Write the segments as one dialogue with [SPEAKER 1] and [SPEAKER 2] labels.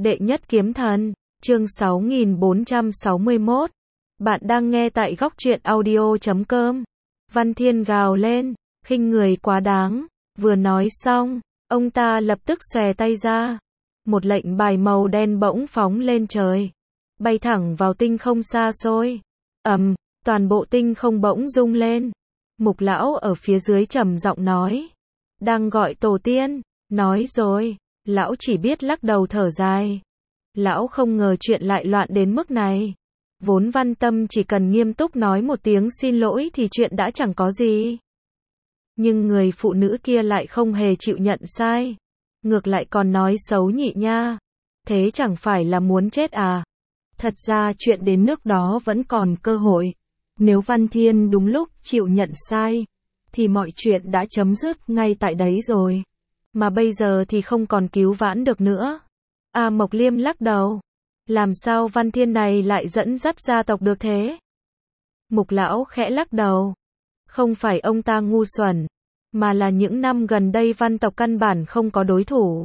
[SPEAKER 1] Đệ nhất kiếm thần, chương 6461. Bạn đang nghe tại góc truyện audio.com. Văn Thiên gào lên, khinh người quá đáng. Vừa nói xong, ông ta lập tức xòe tay ra. Một lệnh bài màu đen bỗng phóng lên trời, bay thẳng vào tinh không xa xôi. Toàn bộ tinh không bỗng rung lên. Mục lão ở phía dưới trầm giọng nói, đang gọi tổ tiên. Nói rồi, lão chỉ biết lắc đầu thở dài. Lão không ngờ chuyện lại loạn đến mức này. Vốn Văn Tâm chỉ cần nghiêm túc nói một tiếng xin lỗi thì chuyện đã chẳng có gì. Nhưng người phụ nữ kia lại không hề chịu nhận sai. Ngược lại còn nói xấu nhị nha. Thế chẳng phải là muốn chết à? Thật ra chuyện đến nước đó vẫn còn cơ hội. Nếu Văn Thiên đúng lúc chịu nhận sai, thì mọi chuyện đã chấm dứt ngay tại đấy rồi. Mà bây giờ thì không còn cứu vãn được nữa. A Mộc Liêm lắc đầu. Làm sao Văn Thiên này lại dẫn dắt gia tộc được thế? Mục lão khẽ lắc đầu. Không phải ông ta ngu xuẩn, mà là những năm gần đây Văn tộc căn bản không có đối thủ.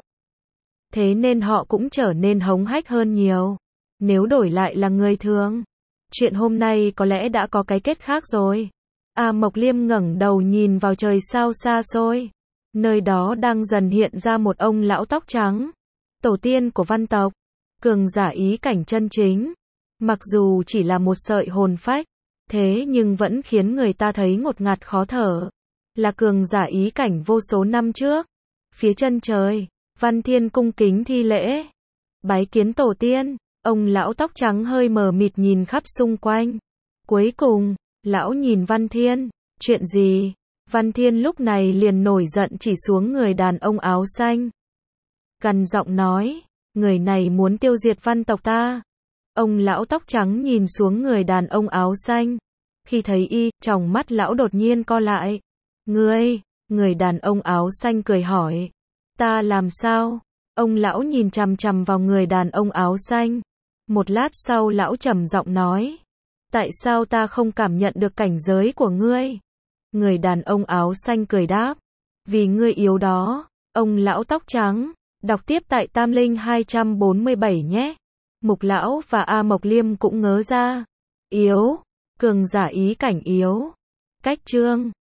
[SPEAKER 1] Thế nên họ cũng trở nên hống hách hơn nhiều. Nếu đổi lại là người thường, chuyện hôm nay có lẽ đã có cái kết khác rồi. A Mộc Liêm ngẩng đầu nhìn vào trời sao xa xôi. Nơi đó đang dần hiện ra một ông lão tóc trắng. Tổ tiên của Văn tộc. Cường giả ý cảnh chân chính. Mặc dù chỉ là một sợi hồn phách, thế nhưng vẫn khiến người ta thấy ngột ngạt khó thở. Là cường giả ý cảnh vô số năm trước. Phía chân trời, Văn Thiên cung kính thi lễ. Bái kiến tổ tiên. Ông lão tóc trắng hơi mờ mịt nhìn khắp xung quanh. Cuối cùng, lão nhìn Văn Thiên. Chuyện gì? Văn Thiên lúc này liền nổi giận chỉ xuống người đàn ông áo xanh. Gằn giọng nói, người này muốn tiêu diệt Văn tộc ta. Ông lão tóc trắng nhìn xuống người đàn ông áo xanh. Khi thấy y, tròng mắt lão đột nhiên co lại. Người đàn ông áo xanh cười hỏi. Ta làm sao? Ông lão nhìn chằm chằm vào người đàn ông áo xanh. Một lát sau lão trầm giọng nói. Tại sao ta không cảm nhận được cảnh giới của ngươi? Người đàn ông áo xanh cười đáp. Vì ngươi yếu đó. Ông lão tóc trắng. Đọc tiếp tại Tam Linh 247 nhé. Mục lão và A Mộc Liêm cũng ngớ ra. Yếu. Cường giả ý cảnh yếu. Cách chương.